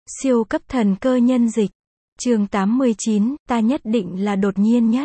Siêu cấp thần cơ nhân dịch. Chương 89, ta nhất định là đột nhiên nhất.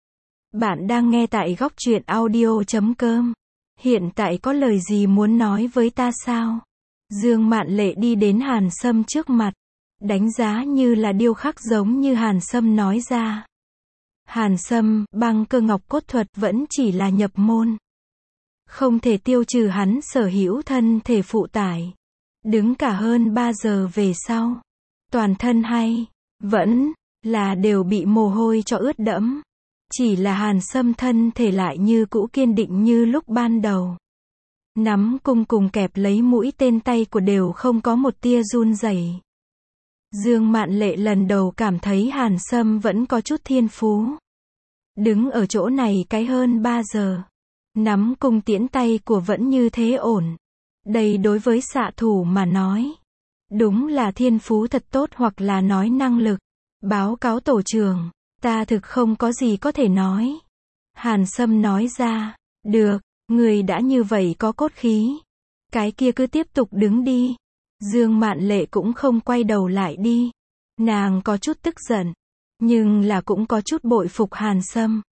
Bạn đang nghe tại góc truyện audio.com. Hiện tại có lời gì muốn nói với ta sao? Dương Mạn Lệ đi đến Hàn Sâm trước mặt. Đánh giá như là điêu khắc giống như Hàn Sâm nói ra. Hàn Sâm, băng cơ ngọc cốt thuật vẫn chỉ là nhập môn. Không thể tiêu trừ hắn sở hữu thân thể phụ tải. Đứng cả hơn 3 giờ về sau. Toàn thân hay, vẫn, là đều bị mồ hôi cho ướt đẫm. Chỉ là Hàn Sâm thân thể lại như cũ kiên định như lúc ban đầu. Nắm cung cùng kẹp lấy mũi tên tay của đều không có một tia run rẩy. Dương Mạn Lệ lần đầu cảm thấy Hàn Sâm vẫn có chút thiên phú. Đứng ở chỗ này cái hơn 3 giờ. Nắm cung tiễn tay của vẫn như thế ổn. Đây đối với xạ thủ mà nói. Đúng là thiên phú thật tốt hoặc là nói năng lực. Báo cáo tổ trưởng, ta thực không có gì có thể nói. Hàn Sâm nói ra, được, người đã như vậy có cốt khí. Cái kia cứ tiếp tục đứng đi. Dương Mạn Lệ cũng không quay đầu lại đi. Nàng có chút tức giận. Nhưng là cũng có chút bội phục Hàn Sâm.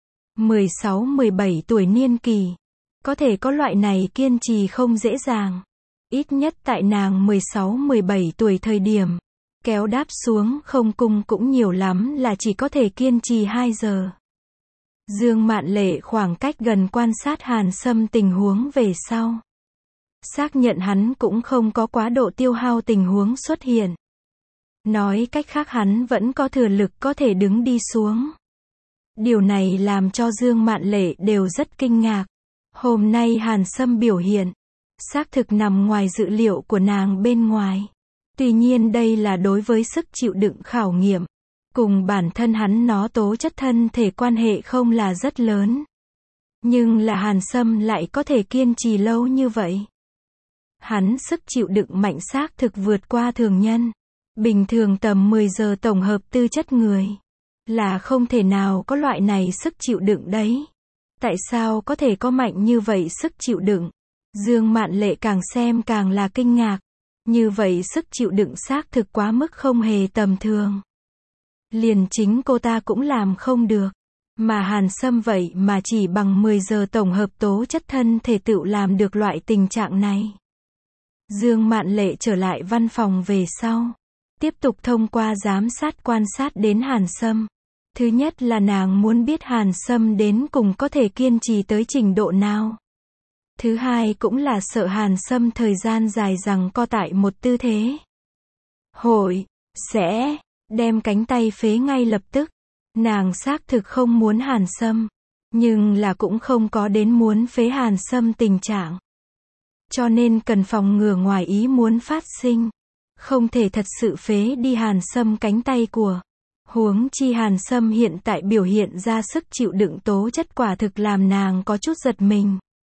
16-17 tuổi niên kỳ. Có thể có loại này kiên trì không dễ dàng. Ít nhất tại nàng 16-17 tuổi thời điểm. Kéo đáp xuống không cung cũng nhiều lắm là chỉ có thể kiên trì 2 giờ. Dương Mạn Lệ khoảng cách gần quan sát Hàn Sâm tình huống về sau. Xác nhận hắn cũng không có quá độ tiêu hao tình huống xuất hiện. Nói cách khác hắn vẫn có thừa lực có thể đứng đi xuống. Điều này làm cho Dương Mạn Lệ đều rất kinh ngạc. Hôm nay Hàn Sâm biểu hiện, xác thực nằm ngoài dự liệu của nàng bên ngoài. Tuy nhiên đây là đối với sức chịu đựng khảo nghiệm. Cùng bản thân hắn nó tố chất thân thể quan hệ không là rất lớn. Nhưng là Hàn Sâm lại có thể kiên trì lâu như vậy. Hắn sức chịu đựng mạnh xác thực vượt qua thường nhân. Bình thường tầm 10 giờ tổng hợp tư chất người. Là không thể nào có loại này sức chịu đựng đấy. Tại sao có thể có mạnh như vậy sức chịu đựng? Dương Mạn Lệ càng xem càng là kinh ngạc. Như vậy sức chịu đựng xác thực quá mức không hề tầm thường. Liền chính cô ta cũng làm không được. Mà Hàn Sâm vậy mà chỉ bằng 10 giờ tổng hợp tố chất thân thể tự làm được loại tình trạng này. Dương Mạn Lệ trở lại văn phòng về sau. Tiếp tục thông qua giám sát quan sát đến Hàn Sâm. Thứ nhất là nàng muốn biết Hàn Sâm đến cùng có thể kiên trì tới trình độ nào. Thứ hai cũng là sợ Hàn Sâm thời gian dài rằng co tại một tư thế. Hội, sẽ, đem cánh tay phế ngay lập tức. Nàng xác thực không muốn Hàn Sâm. Nhưng là cũng không có đến muốn phế Hàn Sâm tình trạng. Cho nên cần phòng ngừa ngoài ý muốn phát sinh. Không thể thật sự phế đi Hàn Sâm cánh tay của. Huống chi Hàn Sâm hiện tại biểu hiện ra sức chịu đựng tố chất quả thực làm nàng có chút giật mình.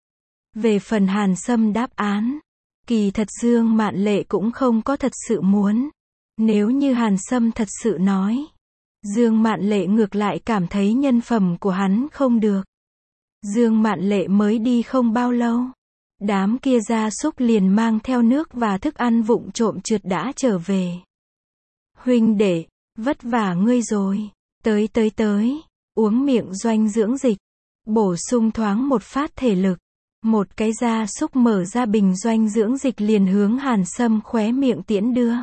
Về phần Hàn Sâm đáp án, kỳ thật Dương Mạn Lệ cũng không có thật sự muốn. Nếu như Hàn Sâm thật sự nói, Dương Mạn Lệ ngược lại cảm thấy nhân phẩm của hắn không được. Dương Mạn Lệ mới đi không bao lâu. Đám kia gia súc liền mang theo nước và thức ăn vụng trộm trượt đã trở về. Huynh đệ, vất vả ngươi rồi. Tới, uống miệng doanh dưỡng dịch. Bổ sung thoáng một phát thể lực. Một cái gia súc mở ra bình doanh dưỡng dịch liền hướng Hàn Sâm khóe miệng tiễn đưa.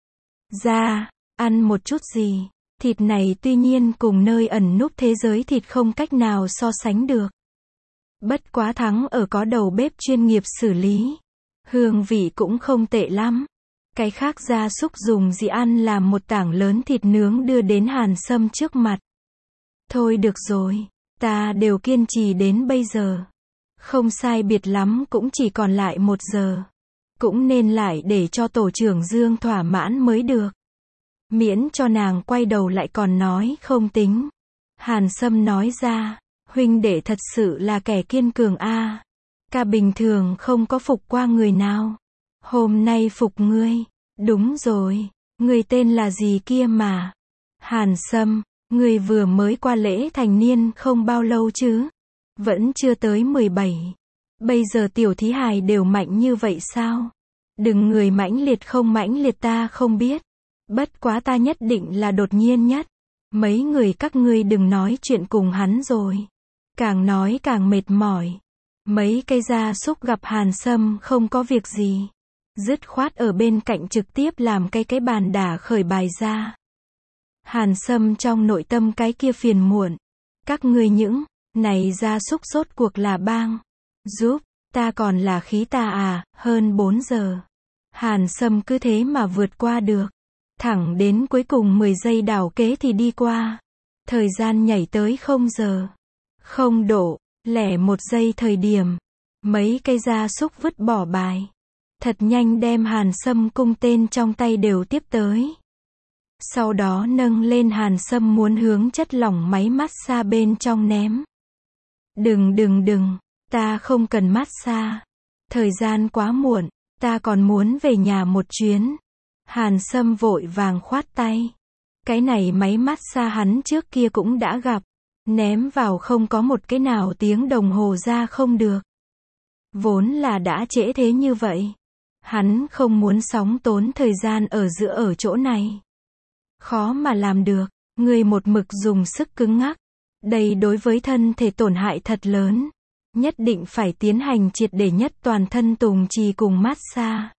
Ra, ăn một chút gì. Thịt này tuy nhiên cùng nơi ẩn núp thế giới thịt không cách nào so sánh được. Bất quá thắng ở có đầu bếp chuyên nghiệp xử lý. Hương vị cũng không tệ lắm. Cái khác gia súc dùng gì ăn làm một tảng lớn thịt nướng đưa đến Hàn Sâm trước mặt. Thôi được rồi, ta đều kiên trì đến bây giờ. Không sai biệt lắm cũng chỉ còn lại 1 giờ. Cũng nên lại để cho tổ trưởng Dương thỏa mãn mới được. Miễn cho nàng quay đầu lại còn nói không tính. Hàn Sâm nói ra, huynh đệ thật sự là kẻ kiên cường a. Cả bình thường không có phục qua người nào. Hôm nay phục ngươi. Đúng rồi, ngươi tên là gì kia mà? Hàn Sâm, ngươi vừa mới qua lễ thành niên không bao lâu chứ? Vẫn chưa tới 17. Bây giờ tiểu thí hài đều mạnh như vậy sao? Đừng người mãnh liệt không mãnh liệt ta không biết. Bất quá ta nhất định là đột nhiên nhất. Mấy người các ngươi đừng nói chuyện cùng hắn rồi. Càng nói càng mệt mỏi. Mấy cây gia súc gặp Hàn Sâm không có việc gì. Dứt khoát ở bên cạnh trực tiếp làm cái bàn đả khởi bài ra. Hàn Sâm trong nội tâm cái kia phiền muộn. Các ngươi những này gia súc rốt cuộc là bang giúp, ta còn là khí ta à, hơn 4 giờ. Hàn Sâm cứ thế mà vượt qua được. Thẳng đến cuối cùng 10 giây đảo kế thì đi qua. Thời gian nhảy tới 0 giờ. 0 độ, lẻ 1 giây thời điểm. Mấy cây gia súc vứt bỏ bài. Thật nhanh đem Hàn Sâm cung tên trong tay đều tiếp tới. Sau đó nâng lên Hàn Sâm muốn hướng chất lỏng máy massage bên trong ném. Đừng, ta không cần massage. Thời gian quá muộn, ta còn muốn về nhà một chuyến. Hàn Sâm vội vàng khoát tay. Cái này máy massage hắn trước kia cũng đã gặp. Ném vào không có một cái nào tiếng đồng hồ ra không được. Vốn là đã trễ thế như vậy. Hắn không muốn sóng tốn thời gian ở chỗ này. Khó mà làm được, người một mực dùng sức cứng ngắc. Đây đối với thân thể tổn hại thật lớn. Nhất định phải tiến hành triệt để nhất toàn thân tùng trì cùng massage.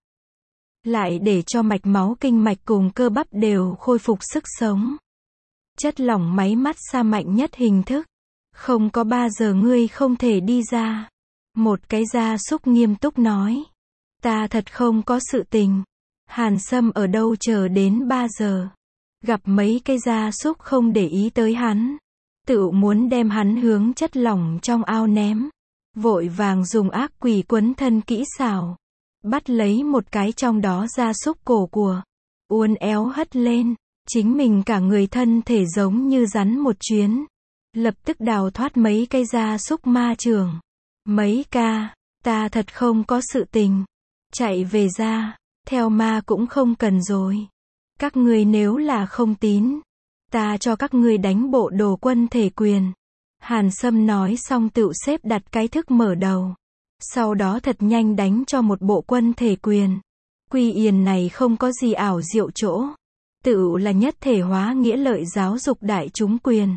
Lại để cho mạch máu kinh mạch cùng cơ bắp đều khôi phục sức sống. Chất lỏng máy massage mạnh nhất hình thức. Không có 3 giờ ngươi không thể đi ra. Một cái gia súc nghiêm túc nói. Ta thật không có sự tình. Hàn Sâm ở đâu chờ đến 3 giờ. Gặp mấy cái gia súc không để ý tới hắn. Tự muốn đem hắn hướng chất lỏng trong ao ném. Vội vàng dùng ác quỷ quấn thân kỹ xảo. Bắt lấy một cái trong đó gia súc cổ của. Uốn éo hất lên. Chính mình cả người thân thể giống như rắn một chuyến. Lập tức đào thoát mấy cây gia súc ma trường. Mấy ca, ta thật không có sự tình. Chạy về ra, theo ma cũng không cần rồi. Các ngươi nếu là không tín, ta cho các ngươi đánh bộ đồ quân thể quyền. Hàn Sâm nói xong tự xếp đặt cái thức mở đầu. Sau đó thật nhanh đánh cho một bộ quân thể quyền. Quy Yền này không có gì ảo diệu chỗ. Tự là nhất thể hóa nghĩa lợi giáo dục đại chúng quyền.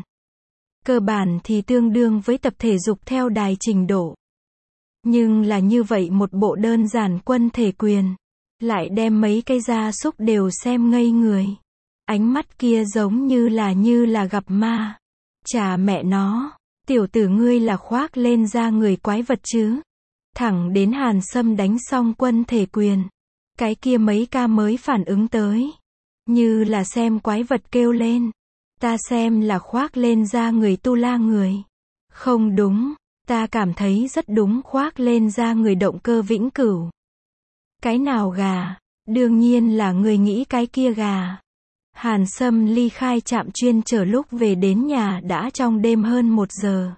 Cơ bản thì tương đương với tập thể dục theo đài trình độ. Nhưng là như vậy một bộ đơn giản quân thể quyền. Lại đem mấy cây gia súc đều xem ngây người. Ánh mắt kia giống như là gặp ma. Chà mẹ nó, tiểu tử ngươi là khoác lên da người quái vật chứ. Thẳng đến Hàn Sâm đánh xong quân thể quyền. Cái kia mấy ca mới phản ứng tới. Như là xem quái vật kêu lên. Ta xem là khoác lên da người tu la người. Không đúng, ta cảm thấy rất đúng khoác lên da người động cơ vĩnh cửu. Cái nào gà? Đương nhiên là người nghĩ cái kia gà. Hàn Sâm ly khai trạm chuyên chở lúc về đến nhà đã trong đêm hơn 1 giờ.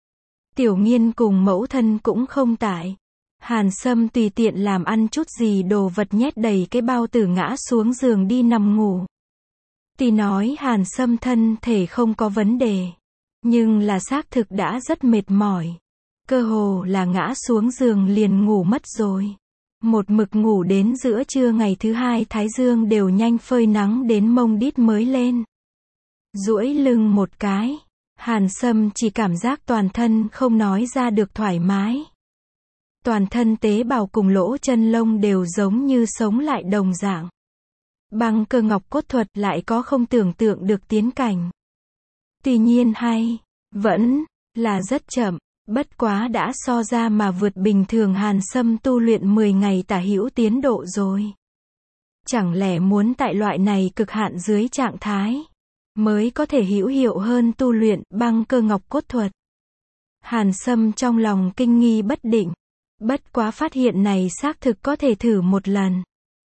Tiểu Nghiên cùng mẫu thân cũng không tại. Hàn Sâm tùy tiện làm ăn chút gì đồ vật nhét đầy cái bao tử ngã xuống giường đi nằm ngủ. Tuy nói Hàn Sâm thân thể không có vấn đề. Nhưng là xác thực đã rất mệt mỏi. Cơ hồ là ngã xuống giường liền ngủ mất rồi. Một mực ngủ đến giữa trưa ngày thứ hai thái dương đều nhanh phơi nắng đến mông đít mới lên. Duỗi lưng một cái. Hàn Sâm chỉ cảm giác toàn thân không nói ra được thoải mái. Toàn thân tế bào cùng lỗ chân lông đều giống như sống lại đồng dạng. Băng cơ ngọc cốt thuật lại có không tưởng tượng được tiến cảnh. Tuy nhiên vẫn là rất chậm, bất quá đã so ra mà vượt bình thường Hàn Sâm tu luyện 10 ngày tả hữu tiến độ rồi. Chẳng lẽ muốn tại loại này cực hạn dưới trạng thái, mới có thể hữu hiệu hơn tu luyện băng cơ ngọc cốt thuật. Hàn Sâm trong lòng kinh nghi bất định, bất quá phát hiện này xác thực có thể thử một lần.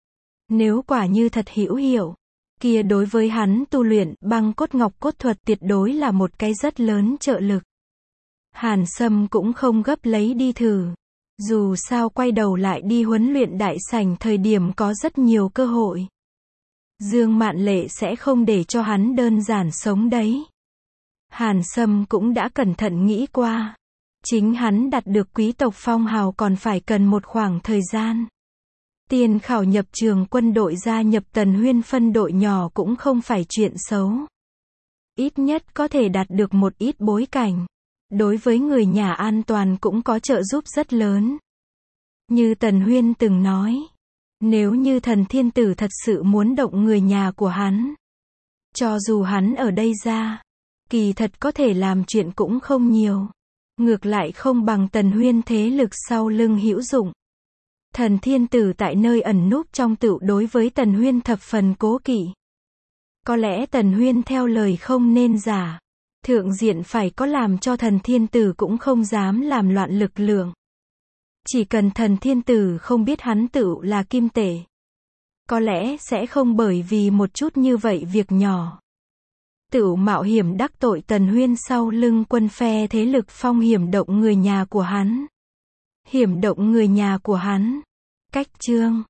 Nếu quả như thật hữu hiệu, kia đối với hắn tu luyện băng cốt ngọc cốt thuật tuyệt đối là một cái rất lớn trợ lực. Hàn Sâm cũng không gấp lấy đi thử. Dù sao quay đầu lại đi huấn luyện đại sảnh thời điểm có rất nhiều cơ hội. Dương Mạn Lệ sẽ không để cho hắn đơn giản sống đấy. Hàn Sâm cũng đã cẩn thận nghĩ qua. Chính hắn đạt được quý tộc phong hào còn phải cần một khoảng thời gian. Tiền khảo nhập trường quân đội gia nhập Tần Huyên phân đội nhỏ cũng không phải chuyện xấu. Ít nhất có thể đạt được một ít bối cảnh. Đối với người nhà an toàn cũng có trợ giúp rất lớn. Như Tần Huyên từng nói, nếu như Thần Thiên Tử thật sự muốn động người nhà của hắn, cho dù hắn ở đây ra, kỳ thật có thể làm chuyện cũng không nhiều. Ngược lại không bằng Tần Huyên thế lực sau lưng hữu dụng. Thần Thiên Tử tại nơi ẩn núp trong tựu đối với Tần Huyên thập phần cố kỵ. Có lẽ Tần Huyên theo lời không nên giả. Thượng diện phải có làm cho Thần Thiên Tử cũng không dám làm loạn lực lượng. Chỉ cần Thần Thiên Tử không biết hắn tựu là kim tể, có lẽ sẽ không bởi vì một chút như vậy việc nhỏ tựu mạo hiểm đắc tội Tần Huyên sau lưng quân phe thế lực phong hiểm động người nhà của hắn. Hiểm động người nhà của hắn. Cách chương